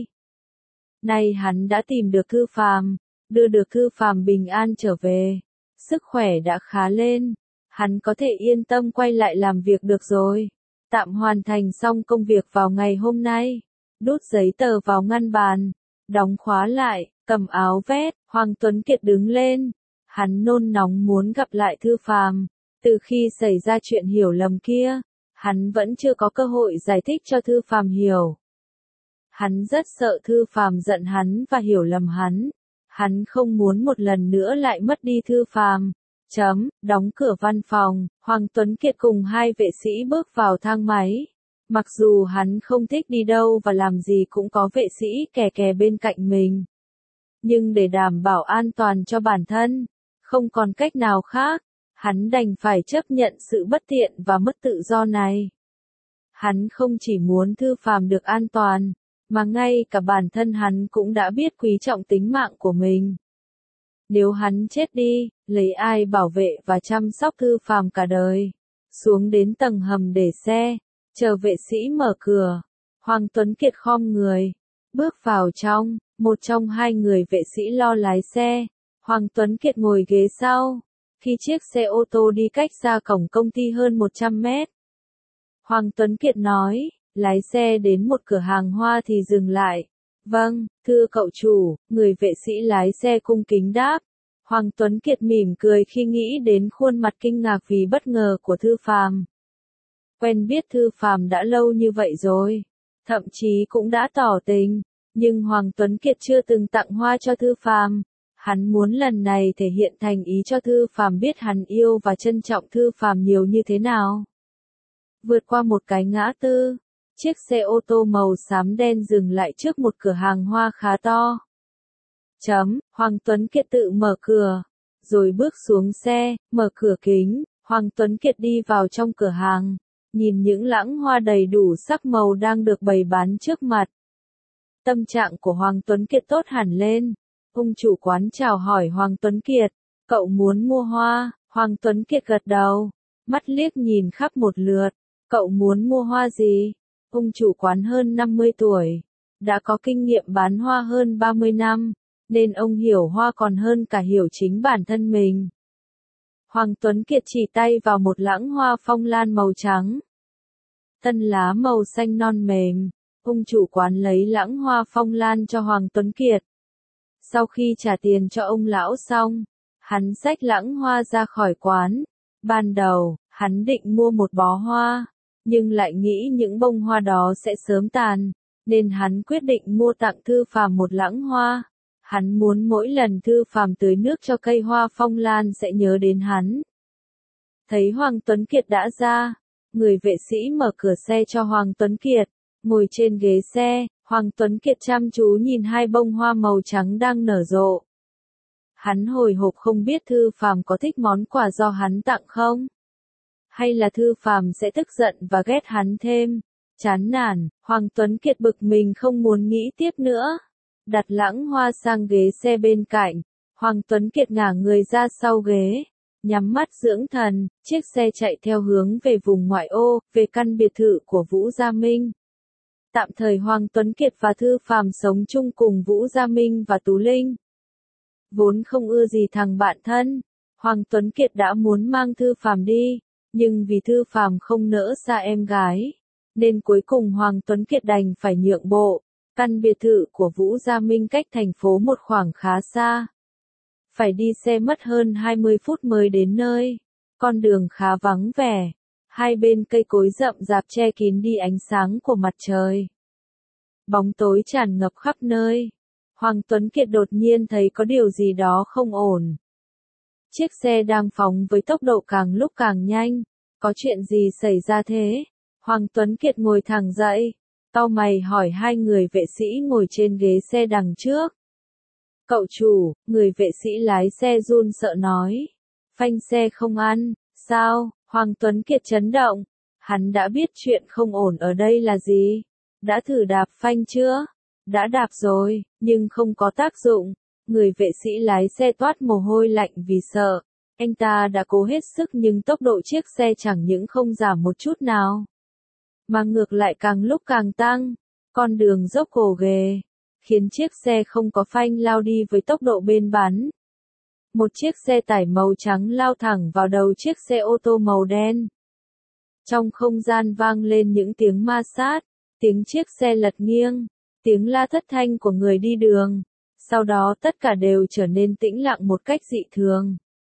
Nay hắn đã tìm được Thư Phàm, đưa được Thư Phàm bình an trở về, sức khỏe đã khá lên, hắn có thể yên tâm quay lại làm việc được rồi. Tạm hoàn thành xong công việc vào ngày hôm nay. Đút giấy tờ vào ngăn bàn. Đóng khóa lại, cầm áo vest, Hoàng Tuấn Kiệt đứng lên. Hắn nôn nóng muốn gặp lại Thư Phàm. Từ khi xảy ra chuyện hiểu lầm kia, hắn vẫn chưa có cơ hội giải thích cho Thư Phàm hiểu. Hắn rất sợ Thư Phàm giận hắn và hiểu lầm hắn. Hắn không muốn một lần nữa lại mất đi Thư Phàm. Chấm, đóng cửa văn phòng, Hoàng Tuấn Kiệt cùng hai vệ sĩ bước vào thang máy. Mặc dù hắn không thích đi đâu và làm gì cũng có vệ sĩ kè kè bên cạnh mình. Nhưng để đảm bảo an toàn cho bản thân, không còn cách nào khác, hắn đành phải chấp nhận sự bất tiện và mất tự do này. Hắn không chỉ muốn Thư Phàm được an toàn, mà ngay cả bản thân hắn cũng đã biết quý trọng tính mạng của mình. Nếu hắn chết đi, lấy ai bảo vệ và chăm sóc Thư Phàm cả đời. Xuống đến tầng hầm để xe, chờ vệ sĩ mở cửa. Hoàng Tuấn Kiệt khom người, bước vào trong, một trong hai người vệ sĩ lo lái xe. Hoàng Tuấn Kiệt ngồi ghế sau. Khi chiếc xe ô tô đi cách xa cổng công ty hơn một trăm mét. Hoàng Tuấn Kiệt nói, lái xe đến một cửa hàng hoa thì dừng lại. Vâng, thưa cậu chủ, người vệ sĩ lái xe cung kính đáp. Hoàng Tuấn Kiệt mỉm cười khi nghĩ đến khuôn mặt kinh ngạc vì bất ngờ của Thư Phàm. Quen biết Thư Phàm đã lâu như vậy rồi, thậm chí cũng đã tỏ tình, nhưng Hoàng Tuấn Kiệt chưa từng tặng hoa cho Thư Phàm. Hắn muốn lần này thể hiện thành ý cho Thư Phàm biết hắn yêu và trân trọng Thư Phàm nhiều như thế nào. Vượt qua một cái ngã tư, chiếc xe ô tô màu xám đen dừng lại trước một cửa hàng hoa khá to. Chấm, Hoàng Tuấn Kiệt tự mở cửa, rồi bước xuống xe, mở cửa kính. Hoàng Tuấn Kiệt đi vào trong cửa hàng, nhìn những lẵng hoa đầy đủ sắc màu đang được bày bán trước mặt. Tâm trạng của Hoàng Tuấn Kiệt tốt hẳn lên. Ông chủ quán chào hỏi Hoàng Tuấn Kiệt, cậu muốn mua hoa? Hoàng Tuấn Kiệt gật đầu, mắt liếc nhìn khắp một lượt, cậu muốn mua hoa gì? Ông chủ quán hơn năm mươi tuổi, đã có kinh nghiệm bán hoa hơn ba mươi năm, nên ông hiểu hoa còn hơn cả hiểu chính bản thân mình. Hoàng Tuấn Kiệt chỉ tay vào một lẵng hoa phong lan màu trắng. Thân lá màu xanh non mềm, ông chủ quán lấy lẵng hoa phong lan cho Hoàng Tuấn Kiệt. Sau khi trả tiền cho ông lão xong, hắn xách lẵng hoa ra khỏi quán. Ban đầu, hắn định mua một bó hoa, nhưng lại nghĩ những bông hoa đó sẽ sớm tàn, nên hắn quyết định mua tặng Thư Phàm một lẵng hoa. Hắn muốn mỗi lần Thư Phàm tưới nước cho cây hoa phong lan sẽ nhớ đến hắn. Thấy Hoàng Tuấn Kiệt đã ra, người vệ sĩ mở cửa xe cho Hoàng Tuấn Kiệt. Ngồi trên ghế xe, Hoàng Tuấn Kiệt chăm chú nhìn hai bông hoa màu trắng đang nở rộ. Hắn hồi hộp không biết Thư Phàm có thích món quà do hắn tặng không? Hay là Thư Phàm sẽ tức giận và ghét hắn thêm? Chán nản, Hoàng Tuấn Kiệt bực mình không muốn nghĩ tiếp nữa. Đặt lẵng hoa sang ghế xe bên cạnh, Hoàng Tuấn Kiệt ngả người ra sau ghế, nhắm mắt dưỡng thần. Chiếc xe chạy theo hướng về vùng ngoại ô, về căn biệt thự của Vũ Gia Minh. Tạm thời Hoàng Tuấn Kiệt và Thư Phàm sống chung cùng Vũ Gia Minh và Tú Linh. Vốn không ưa gì thằng bạn thân, Hoàng Tuấn Kiệt đã muốn mang Thư Phàm đi, nhưng vì Thư Phàm không nỡ xa em gái, nên cuối cùng Hoàng Tuấn Kiệt đành phải nhượng bộ. Căn biệt thự của Vũ Gia Minh cách thành phố một khoảng khá xa. Phải đi xe mất hơn hai mươi phút mới đến nơi. Con đường khá vắng vẻ. Hai bên cây cối rậm rạp che kín đi ánh sáng của mặt trời. Bóng tối tràn ngập khắp nơi. Hoàng Tuấn Kiệt đột nhiên thấy có điều gì đó không ổn. Chiếc xe đang phóng với tốc độ càng lúc càng nhanh. Có chuyện gì xảy ra thế? Hoàng Tuấn Kiệt ngồi thẳng dậy. Cau mày hỏi hai người vệ sĩ ngồi trên ghế xe đằng trước. Cậu chủ, người vệ sĩ lái xe run sợ nói. Phanh xe không ăn, sao? Hoàng Tuấn Kiệt chấn động. Hắn đã biết chuyện không ổn ở đây là gì. Đã thử đạp phanh chưa? Đã đạp rồi, nhưng không có tác dụng. Người vệ sĩ lái xe toát mồ hôi lạnh vì sợ. Anh ta đã cố hết sức nhưng tốc độ chiếc xe chẳng những không giảm một chút nào, mà ngược lại càng lúc càng tăng. Con đường dốc gồ ghề, khiến chiếc xe không có phanh lao đi với tốc độ bén bắn. Một chiếc xe tải màu trắng lao thẳng vào đầu chiếc xe ô tô màu đen. Trong không gian vang lên những tiếng ma sát, tiếng chiếc xe lật nghiêng, tiếng la thất thanh của người đi đường. Sau đó tất cả đều trở nên tĩnh lặng một cách dị thường.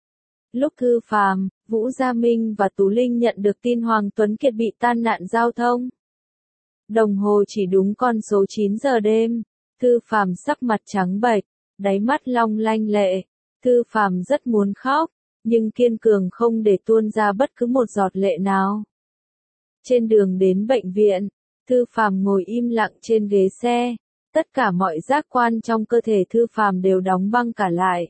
Lúc Thư Phàm, Vũ Gia Minh và Tú Linh nhận được tin Hoàng Tuấn Kiệt bị tai nạn giao thông. Đồng hồ chỉ đúng con số chín giờ đêm. Thư Phàm sắc mặt trắng bệch, đáy mắt long lanh lệ. Thư Phàm rất muốn khóc, nhưng kiên cường không để tuôn ra bất cứ một giọt lệ nào. Trên đường đến bệnh viện, Thư Phàm ngồi im lặng trên ghế xe. Tất cả mọi giác quan trong cơ thể Thư Phàm đều đóng băng cả lại.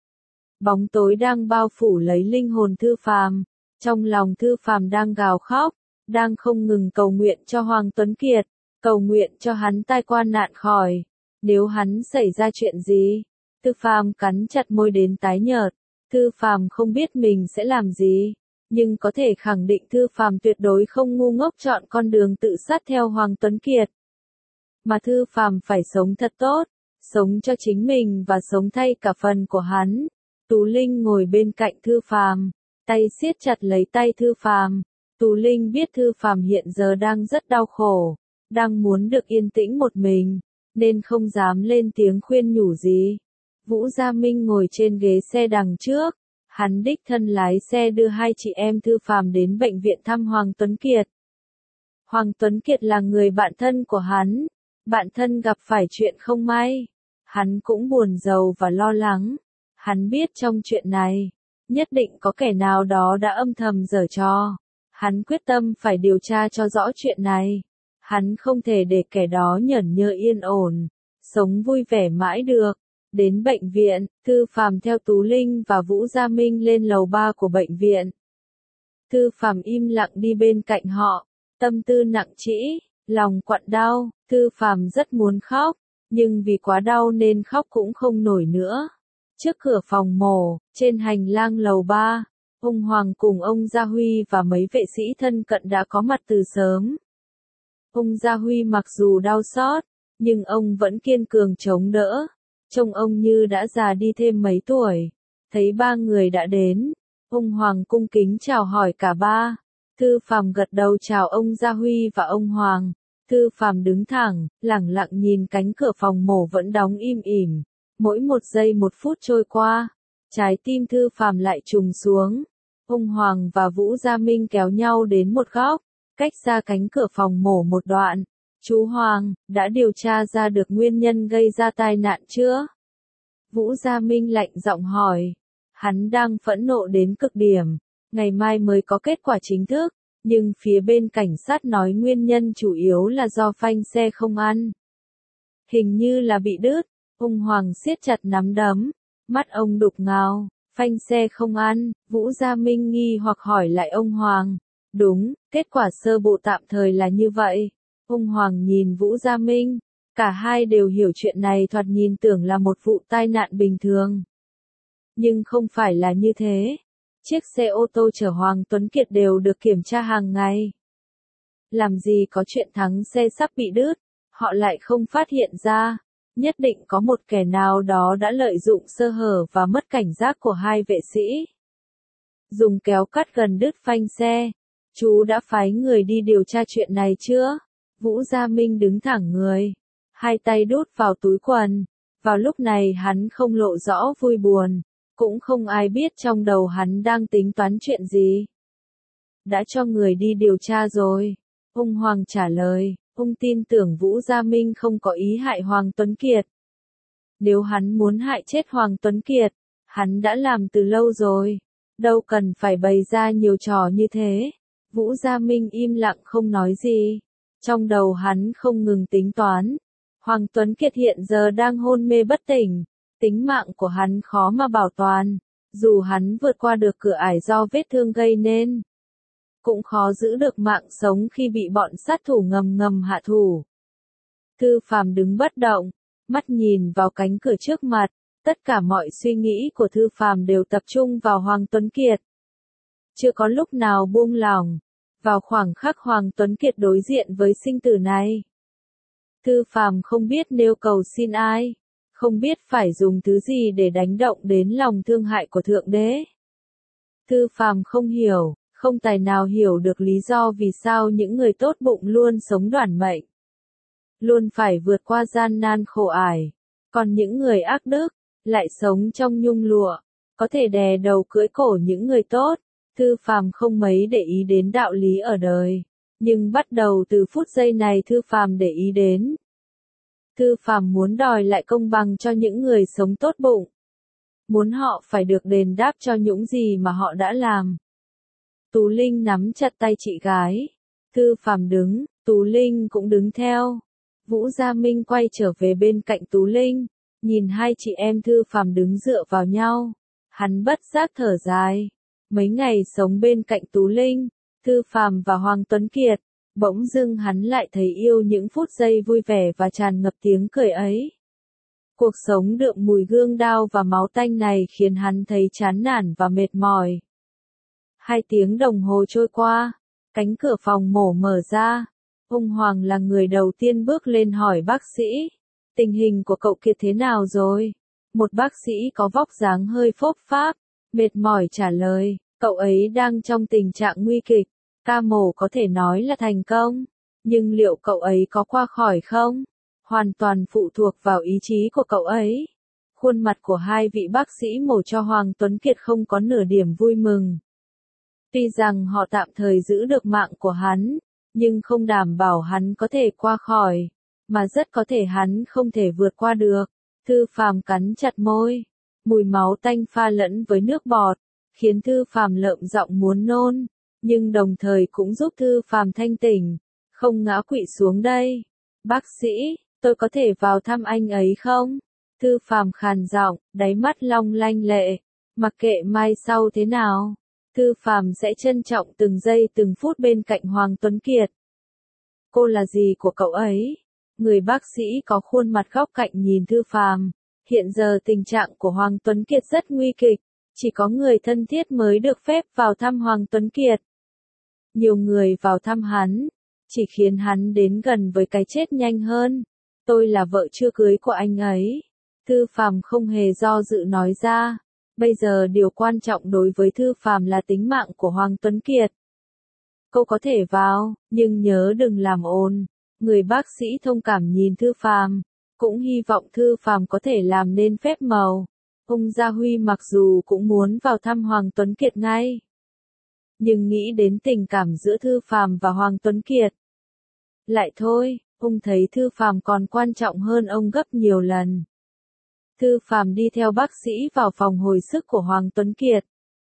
Bóng tối đang bao phủ lấy linh hồn Thư Phàm, trong lòng Thư Phàm đang gào khóc, đang không ngừng cầu nguyện cho Hoàng Tuấn Kiệt, cầu nguyện cho hắn tai qua nạn khỏi. Nếu hắn xảy ra chuyện gì, Thư Phàm cắn chặt môi đến tái nhợt. Thư Phàm không biết mình sẽ làm gì, nhưng có thể khẳng định Thư Phàm tuyệt đối không ngu ngốc chọn con đường tự sát theo Hoàng Tuấn Kiệt. Mà Thư Phàm phải sống thật tốt, sống cho chính mình và sống thay cả phần của hắn. Tú Linh ngồi bên cạnh Thư Phàm, tay siết chặt lấy tay Thư Phàm. Tú Linh biết Thư Phàm hiện giờ đang rất đau khổ, đang muốn được yên tĩnh một mình, nên không dám lên tiếng khuyên nhủ gì. Vũ Gia Minh ngồi trên ghế xe đằng trước, hắn đích thân lái xe đưa hai chị em Thư Phàm đến bệnh viện thăm Hoàng Tuấn Kiệt. Hoàng Tuấn Kiệt là người bạn thân của hắn, bạn thân gặp phải chuyện không may, hắn cũng buồn rầu và lo lắng. Hắn biết trong chuyện này, nhất định có kẻ nào đó đã âm thầm giở trò. Hắn quyết tâm phải điều tra cho rõ chuyện này. Hắn không thể để kẻ đó nhởn nhơ yên ổn, sống vui vẻ mãi được. Đến bệnh viện, Thư Phàm theo Tú Linh và Vũ Gia Minh lên lầu ba của bệnh viện. Thư Phàm im lặng đi bên cạnh họ, tâm tư nặng trĩu, lòng quặn đau. Thư Phàm rất muốn khóc, nhưng vì quá đau nên khóc cũng không nổi nữa. Trước cửa phòng mổ, trên hành lang lầu ba, ông Hoàng cùng ông Gia Huy và mấy vệ sĩ thân cận đã có mặt từ sớm. Ông Gia Huy mặc dù đau xót, nhưng ông vẫn kiên cường chống đỡ. Trông ông như đã già đi thêm mấy tuổi. Thấy ba người đã đến, ông Hoàng cung kính chào hỏi cả ba. Thư Phàm gật đầu chào ông Gia Huy và ông Hoàng. Thư Phàm đứng thẳng, lẳng lặng nhìn cánh cửa phòng mổ vẫn đóng im ỉm. Mỗi một giây một phút trôi qua, trái tim Thư Phàm lại trùng xuống. Ông Hoàng và Vũ Gia Minh kéo nhau đến một góc, cách xa cánh cửa phòng mổ một đoạn. Chú Hoàng, đã điều tra ra được nguyên nhân gây ra tai nạn chưa? Vũ Gia Minh lạnh giọng hỏi. Hắn đang phẫn nộ đến cực điểm. Ngày mai mới có kết quả chính thức, nhưng phía bên cảnh sát nói nguyên nhân chủ yếu là do phanh xe không ăn. Hình như là bị đứt. Ông Hoàng siết chặt nắm đấm, mắt ông đục ngầu. Phanh xe không ăn. Vũ Gia Minh nghi hoặc hỏi lại ông Hoàng. Đúng, kết quả sơ bộ tạm thời là như vậy. Ông Hoàng nhìn Vũ Gia Minh, cả hai đều hiểu chuyện này thoạt nhìn tưởng là một vụ tai nạn bình thường. Nhưng không phải là như thế. Chiếc xe ô tô chở Hoàng Tuấn Kiệt đều được kiểm tra hàng ngày. Làm gì có chuyện thắng xe sắp bị đứt, họ lại không phát hiện ra. Nhất định có một kẻ nào đó đã lợi dụng sơ hở và mất cảnh giác của hai vệ sĩ. Dùng kéo cắt gần đứt phanh xe. Chú đã phái người đi điều tra chuyện này chưa? Vũ Gia Minh đứng thẳng người, hai tay đút vào túi quần. Vào lúc này hắn không lộ rõ vui buồn, cũng không ai biết trong đầu hắn đang tính toán chuyện gì. Đã cho người đi điều tra rồi. Ông Hoàng trả lời, ông tin tưởng Vũ Gia Minh không có ý hại Hoàng Tuấn Kiệt. Nếu hắn muốn hại chết Hoàng Tuấn Kiệt, hắn đã làm từ lâu rồi, đâu cần phải bày ra nhiều trò như thế. Vũ Gia Minh im lặng không nói gì. Trong đầu hắn không ngừng tính toán. Hoàng Tuấn Kiệt hiện giờ đang hôn mê bất tỉnh. Tính mạng của hắn khó mà bảo toàn. Dù hắn vượt qua được cửa ải do vết thương gây nên, cũng khó giữ được mạng sống khi bị bọn sát thủ ngầm ngầm hạ thủ. Thư Phàm đứng bất động, mắt nhìn vào cánh cửa trước mặt. Tất cả mọi suy nghĩ của Thư Phàm đều tập trung vào Hoàng Tuấn Kiệt. Chưa có lúc nào buông lỏng. Vào khoảng khắc Hoàng Tuấn Kiệt đối diện với sinh tử này, Thư Phàm không biết nêu cầu xin ai, không biết phải dùng thứ gì để đánh động đến lòng thương hại của Thượng Đế. Thư Phàm không hiểu, Không tài nào hiểu được lý do vì sao những người tốt bụng luôn sống đoản mệnh, luôn phải vượt qua gian nan khổ ải, còn những người ác đức lại sống trong nhung lụa, có thể đè đầu cưỡi cổ những người tốt. Thư Phàm không mấy để ý đến đạo lý ở đời, nhưng bắt đầu từ phút giây này Thư Phàm để ý đến. Thư Phàm muốn đòi lại công bằng cho những người sống tốt bụng, muốn họ phải được đền đáp cho những gì mà họ đã làm. Tú Linh nắm chặt tay chị gái. Thư Phàm đứng, Tú Linh cũng đứng theo. Vũ Gia Minh quay trở về bên cạnh Tú Linh, nhìn hai chị em Thư Phàm đứng dựa vào nhau. Hắn bất giác thở dài. Mấy ngày sống bên cạnh Tú Linh, Thư Phàm và Hoàng Tuấn Kiệt, bỗng dưng hắn lại thấy yêu những phút giây vui vẻ và tràn ngập tiếng cười ấy. Cuộc sống đượm mùi gương đao và máu tanh này khiến hắn thấy chán nản và mệt mỏi. Hai tiếng đồng hồ trôi qua, cánh cửa phòng mổ mở ra. Ông Hoàng là người đầu tiên bước lên hỏi bác sĩ, tình hình của cậu Kiệt thế nào rồi? Một bác sĩ có vóc dáng hơi phốp pháp, mệt mỏi trả lời, cậu ấy đang trong tình trạng nguy kịch, ca mổ có thể nói là thành công, nhưng liệu cậu ấy có qua khỏi không? Hoàn toàn phụ thuộc vào ý chí của cậu ấy. Khuôn mặt của hai vị bác sĩ mổ cho Hoàng Tuấn Kiệt không có nửa điểm vui mừng. Tuy rằng họ tạm thời giữ được mạng của hắn, nhưng không đảm bảo hắn có thể qua khỏi, mà rất có thể hắn không thể vượt qua được. Thư Phàm cắn chặt môi, mùi máu tanh pha lẫn với nước bọt, khiến Thư Phàm lợm giọng muốn nôn, nhưng đồng thời cũng giúp Thư Phàm thanh tỉnh, không ngã quỵ xuống đây. Bác sĩ, tôi có thể vào thăm anh ấy không? Thư Phàm khàn giọng, đáy mắt long lanh lệ, mặc kệ mai sau thế nào, Thư Phàm sẽ trân trọng từng giây từng phút bên cạnh Hoàng Tuấn Kiệt. Cô là gì của cậu ấy? Người bác sĩ có khuôn mặt góc cạnh nhìn Thư Phàm. Hiện giờ tình trạng của Hoàng Tuấn Kiệt rất nguy kịch, chỉ có người thân thiết mới được phép vào thăm Hoàng Tuấn Kiệt. Nhiều người vào thăm hắn, chỉ khiến hắn đến gần với cái chết nhanh hơn. Tôi là vợ chưa cưới của anh ấy. Thư Phàm không hề do dự nói ra. Bây giờ điều quan trọng đối với Thư Phàm là tính mạng của Hoàng Tuấn Kiệt. Cô có thể vào, nhưng nhớ đừng làm ồn. Người bác sĩ thông cảm nhìn Thư Phàm, cũng hy vọng Thư Phàm có thể làm nên phép màu. Ông Gia Huy mặc dù cũng muốn vào thăm Hoàng Tuấn Kiệt ngay, nhưng nghĩ đến tình cảm giữa Thư Phàm và Hoàng Tuấn Kiệt, lại thôi, ông thấy Thư Phàm còn quan trọng hơn ông gấp nhiều lần. Thư Phàm đi theo bác sĩ vào phòng hồi sức của Hoàng Tuấn Kiệt.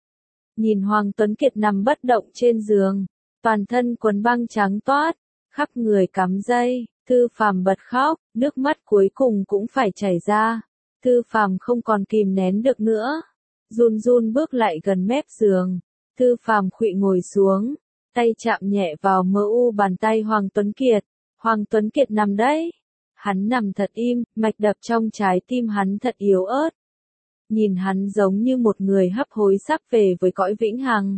Nhìn Hoàng Tuấn Kiệt nằm bất động trên giường, toàn thân quần băng trắng toát, khắp người cắm dây, Thư Phàm bật khóc, nước mắt cuối cùng cũng phải chảy ra. Thư Phàm không còn kìm nén được nữa, run run bước lại gần mép giường. Thư Phàm khuỵu ngồi xuống, tay chạm nhẹ vào mờ u bàn tay Hoàng Tuấn Kiệt. Hoàng Tuấn Kiệt nằm đấy. Hắn nằm thật im, mạch đập trong trái tim hắn thật yếu ớt. Nhìn hắn giống như một người hấp hối sắp về với cõi vĩnh hằng.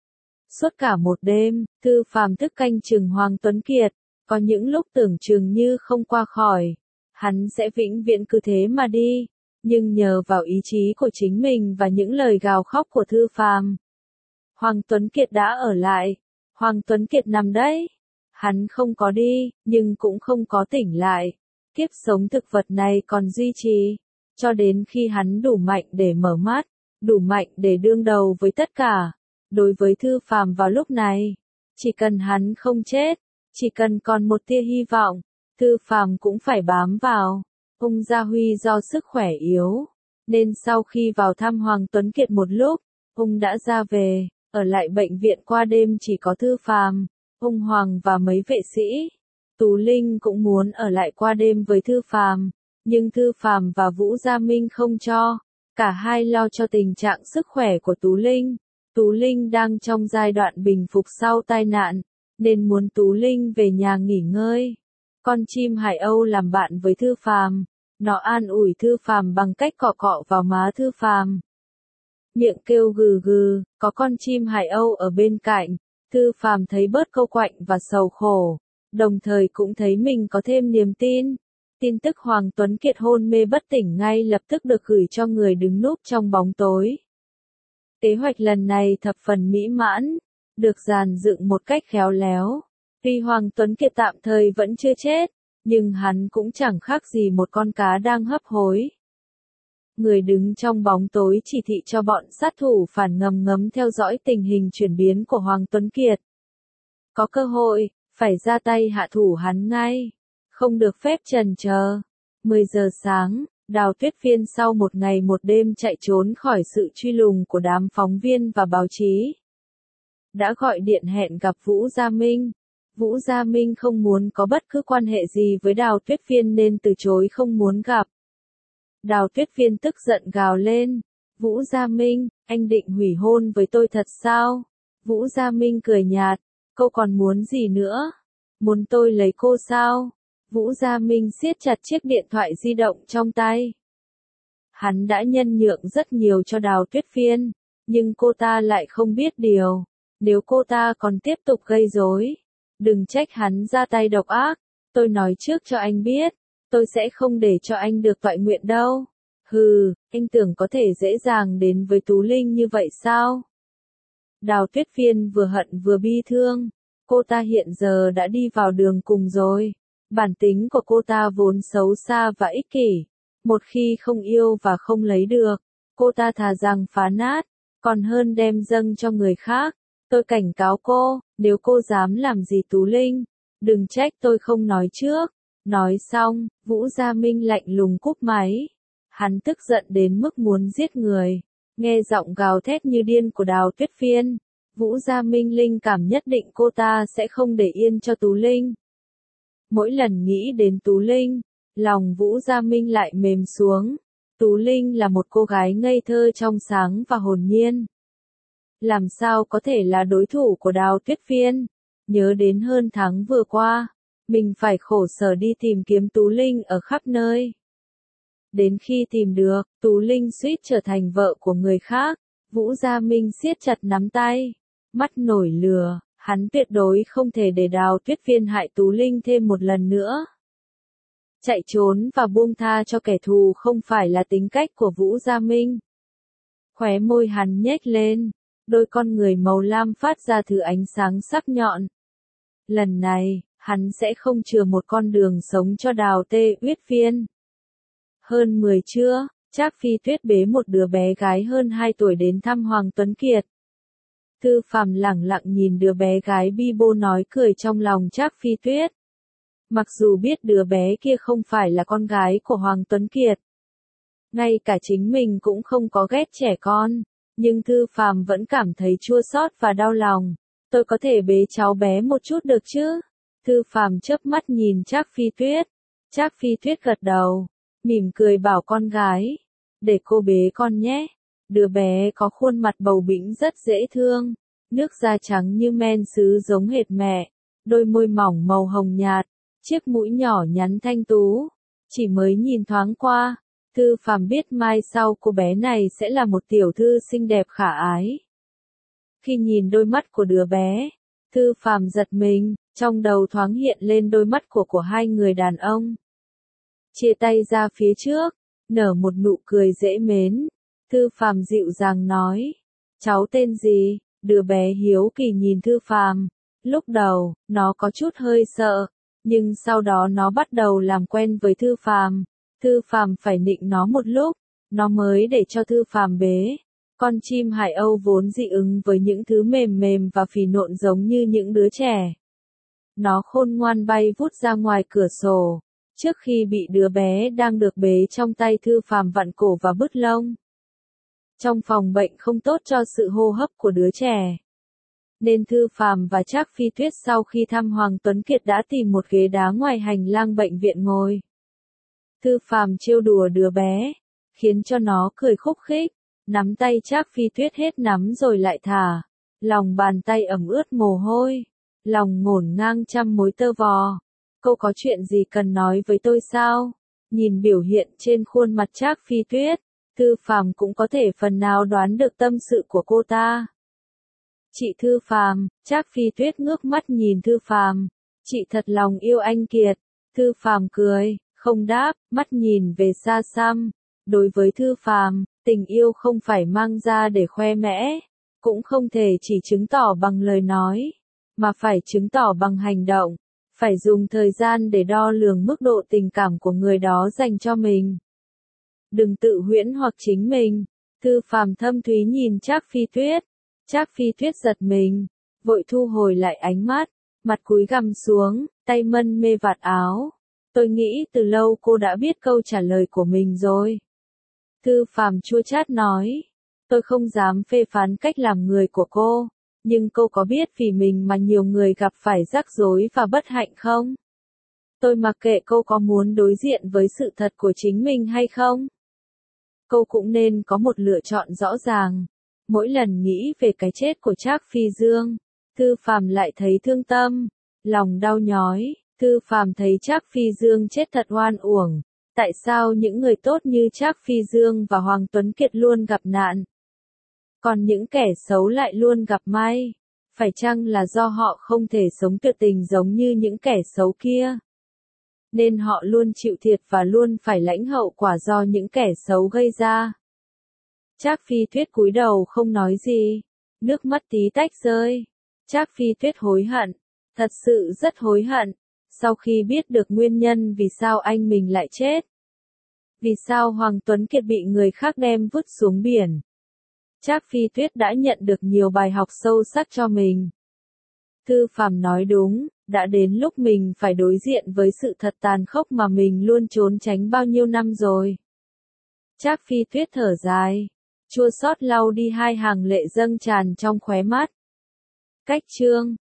Suốt cả một đêm, Thư Phàm thức canh chừng Hoàng Tuấn Kiệt, có những lúc tưởng chừng như không qua khỏi, hắn sẽ vĩnh viễn cứ thế mà đi, nhưng nhờ vào ý chí của chính mình và những lời gào khóc của Thư Phàm, Hoàng Tuấn Kiệt đã ở lại. Hoàng Tuấn Kiệt nằm đấy. Hắn không có đi, nhưng cũng không có tỉnh lại. Kiếp sống thực vật này còn duy trì, cho đến khi hắn đủ mạnh để mở mắt, đủ mạnh để đương đầu với tất cả. Đối với Thư Phàm vào lúc này, chỉ cần hắn không chết, chỉ cần còn một tia hy vọng, Thư Phàm cũng phải bám vào. Ông Gia Huy do sức khỏe yếu, nên sau khi vào thăm Hoàng Tuấn Kiệt một lúc, ông đã ra về, ở lại bệnh viện qua đêm chỉ có Thư Phàm, ông Hoàng và mấy vệ sĩ. Tú Linh cũng muốn ở lại qua đêm với Thư Phàm, nhưng Thư Phàm và Vũ Gia Minh không cho, cả hai lo cho tình trạng sức khỏe của Tú Linh. Tú Linh đang trong giai đoạn bình phục sau tai nạn, nên muốn Tú Linh về nhà nghỉ ngơi. Con chim Hải Âu làm bạn với Thư Phàm, nó an ủi Thư Phàm bằng cách cọ cọ vào má Thư Phàm. Miệng kêu gừ gừ, có con chim Hải Âu ở bên cạnh, Thư Phàm thấy bớt câu quạnh và sầu khổ, đồng thời cũng thấy mình có thêm niềm tin. Tin tức Hoàng Tuấn Kiệt hôn mê bất tỉnh ngay lập tức được gửi cho người đứng núp trong bóng tối. Kế hoạch lần này thập phần mỹ mãn, được dàn dựng một cách khéo léo. Tuy Hoàng Tuấn Kiệt tạm thời vẫn chưa chết, nhưng hắn cũng chẳng khác gì một con cá đang hấp hối. Người đứng trong bóng tối chỉ thị cho bọn sát thủ phản ngầm ngấm theo dõi tình hình chuyển biến của Hoàng Tuấn Kiệt. Có cơ hội, phải ra tay hạ thủ hắn ngay, không được phép chần chờ. mười giờ sáng, Đào Tuyết Phiên sau một ngày một đêm chạy trốn khỏi sự truy lùng của đám phóng viên và báo chí, đã gọi điện hẹn gặp Vũ Gia Minh. Vũ Gia Minh không muốn có bất cứ quan hệ gì với Đào Tuyết Phiên nên từ chối không muốn gặp. Đào Tuyết Phiên tức giận gào lên, Vũ Gia Minh, anh định hủy hôn với tôi thật sao? Vũ Gia Minh cười nhạt, cô còn muốn gì nữa? Muốn tôi lấy cô sao? Vũ Gia Minh siết chặt chiếc điện thoại di động trong tay. Hắn đã nhân nhượng rất nhiều cho Đào Tuyết Phiên, nhưng cô ta lại không biết điều. Nếu cô ta còn tiếp tục gây rối, đừng trách hắn ra tay độc ác. Tôi nói trước cho anh biết, tôi sẽ không để cho anh được toại nguyện đâu. Hừ, anh tưởng có thể dễ dàng đến với Tú Linh như vậy sao? Đào Tuyết Phiên vừa hận vừa bi thương. Cô ta hiện giờ đã đi vào đường cùng rồi. Bản tính của cô ta vốn xấu xa và ích kỷ. Một khi không yêu và không lấy được, cô ta thà rằng phá nát, còn hơn đem dâng cho người khác. Tôi cảnh cáo cô, nếu cô dám làm gì Tú Linh, đừng trách tôi không nói trước. Nói xong, Vũ Gia Minh lạnh lùng cúp máy. Hắn tức giận đến mức muốn giết người. Nghe giọng gào thét như điên của Đào Tuyết Phiên, Vũ Gia Minh linh cảm nhất định cô ta sẽ không để yên cho Tú Linh. Mỗi lần nghĩ đến Tú Linh, lòng Vũ Gia Minh lại mềm xuống. Tú Linh là một cô gái ngây thơ trong sáng và hồn nhiên. Làm sao có thể là đối thủ của Đào Tuyết Phiên? Nhớ đến hơn tháng vừa qua, mình phải khổ sở đi tìm kiếm Tú Linh ở khắp nơi. Đến khi tìm được, Tú Linh suýt trở thành vợ của người khác. Vũ Gia Minh siết chặt nắm tay, mắt nổi lửa, hắn tuyệt đối không thể để Đào Tuyết Phiên hại Tú Linh thêm một lần nữa. Chạy trốn và buông tha cho kẻ thù không phải là tính cách của Vũ Gia Minh. Khóe môi hắn nhếch lên, đôi con người màu lam phát ra thứ ánh sáng sắc nhọn. Lần này, hắn sẽ không chừa một con đường sống cho Đào Tê Uyết Phiên. Hơn mười trưa, Trác Phi Tuyết bế một đứa bé gái hơn hai tuổi đến thăm Hoàng Tuấn Kiệt. Thư Phàm lẳng lặng nhìn đứa bé gái bi bô nói cười trong lòng Trác Phi Tuyết. Mặc dù biết đứa bé kia không phải là con gái của Hoàng Tuấn Kiệt, ngay cả chính mình cũng không có ghét trẻ con, nhưng Thư Phàm vẫn cảm thấy chua xót và đau lòng. Tôi có thể bế cháu bé một chút được chứ? Thư Phàm chớp mắt nhìn Trác Phi Tuyết. Trác Phi Tuyết gật đầu, mỉm cười bảo con gái, để cô bế con nhé. Đứa bé có khuôn mặt bầu bĩnh rất dễ thương, nước da trắng như men sứ giống hệt mẹ, đôi môi mỏng màu hồng nhạt, chiếc mũi nhỏ nhắn thanh tú. Chỉ mới nhìn thoáng qua, Thư Phàm biết mai sau cô bé này sẽ là một tiểu thư xinh đẹp khả ái. Khi nhìn đôi mắt của đứa bé, Thư Phàm giật mình, trong đầu thoáng hiện lên đôi mắt của của hai người đàn ông. Chia tay ra phía trước, nở một nụ cười dễ mến. Thư Phàm dịu dàng nói, cháu tên gì? Đứa bé hiếu kỳ nhìn Thư Phàm. Lúc đầu, nó có chút hơi sợ, nhưng sau đó nó bắt đầu làm quen với Thư Phàm. Thư Phàm phải nịnh nó một lúc, nó mới để cho Thư Phàm bế. Con chim hải âu vốn dị ứng với những thứ mềm mềm và phì nộn giống như những đứa trẻ. Nó khôn ngoan bay vút ra ngoài cửa sổ, trước khi bị đứa bé đang được bế trong tay Thư Phàm vặn cổ và bứt lông. Trong phòng bệnh không tốt cho sự hô hấp của đứa trẻ, nên Thư Phàm và Trác Phi Tuyết sau khi thăm Hoàng Tuấn Kiệt đã tìm một ghế đá ngoài hành lang bệnh viện ngồi. Thư Phàm trêu đùa đứa bé, khiến cho nó cười khúc khích, nắm tay Trác Phi Tuyết hết nắm rồi lại thả, lòng bàn tay ẩm ướt mồ hôi, lòng ngổn ngang trăm mối tơ vò. Cô có chuyện gì cần nói với tôi sao? Nhìn biểu hiện trên khuôn mặt Trác Phi Tuyết, Thư Phàm cũng có thể phần nào đoán được tâm sự của cô ta. Chị Thư Phàm, Trác Phi Tuyết ngước mắt nhìn Thư Phàm, chị thật lòng yêu anh Kiệt. Thư Phàm cười, không đáp, mắt nhìn về xa xăm. Đối với Thư Phàm, tình yêu không phải mang ra để khoe mẽ, cũng không thể chỉ chứng tỏ bằng lời nói, mà phải chứng tỏ bằng hành động, phải dùng thời gian để đo lường mức độ tình cảm của người đó dành cho mình. Đừng tự huyễn hoặc chính mình. Thư Phàm thâm thúy nhìn Trác Phi Tuyết. Trác Phi Tuyết giật mình, vội thu hồi lại ánh mắt, mặt cúi gằm xuống, tay mân mê vạt áo. Tôi nghĩ từ lâu cô đã biết câu trả lời của mình rồi. Thư Phàm chua chát nói, tôi không dám phê phán cách làm người của cô, nhưng cô có biết vì mình mà nhiều người gặp phải rắc rối và bất hạnh không? Tôi mặc kệ cô có muốn đối diện với sự thật của chính mình hay không. Cô cũng nên có một lựa chọn rõ ràng. Mỗi lần nghĩ về cái chết của Trác Phi Dương, Thư Phàm lại thấy thương tâm, lòng đau nhói. Thư Phàm thấy Trác Phi Dương chết thật oan uổng. Tại sao những người tốt như Trác Phi Dương và Hoàng Tuấn Kiệt luôn gặp nạn, còn những kẻ xấu lại luôn gặp may? Phải chăng là do họ không thể sống tuyệt tình giống như những kẻ xấu kia, nên họ luôn chịu thiệt và luôn phải lãnh hậu quả do những kẻ xấu gây ra? Trác Phi Tuyết cúi đầu không nói gì, nước mắt tí tách rơi. Trác Phi Tuyết hối hận, thật sự rất hối hận, sau khi biết được nguyên nhân vì sao anh mình lại chết. Vì sao Hoàng Tuấn Kiệt bị người khác đem vứt xuống biển. Trác Phi Tuyết đã nhận được nhiều bài học sâu sắc cho mình. Thư Phàm nói đúng, đã đến lúc mình phải đối diện với sự thật tàn khốc mà mình luôn trốn tránh bao nhiêu năm rồi. Trác Phi Tuyết thở dài, chua xót lau đi hai hàng lệ dâng tràn trong khóe mắt. Cách chương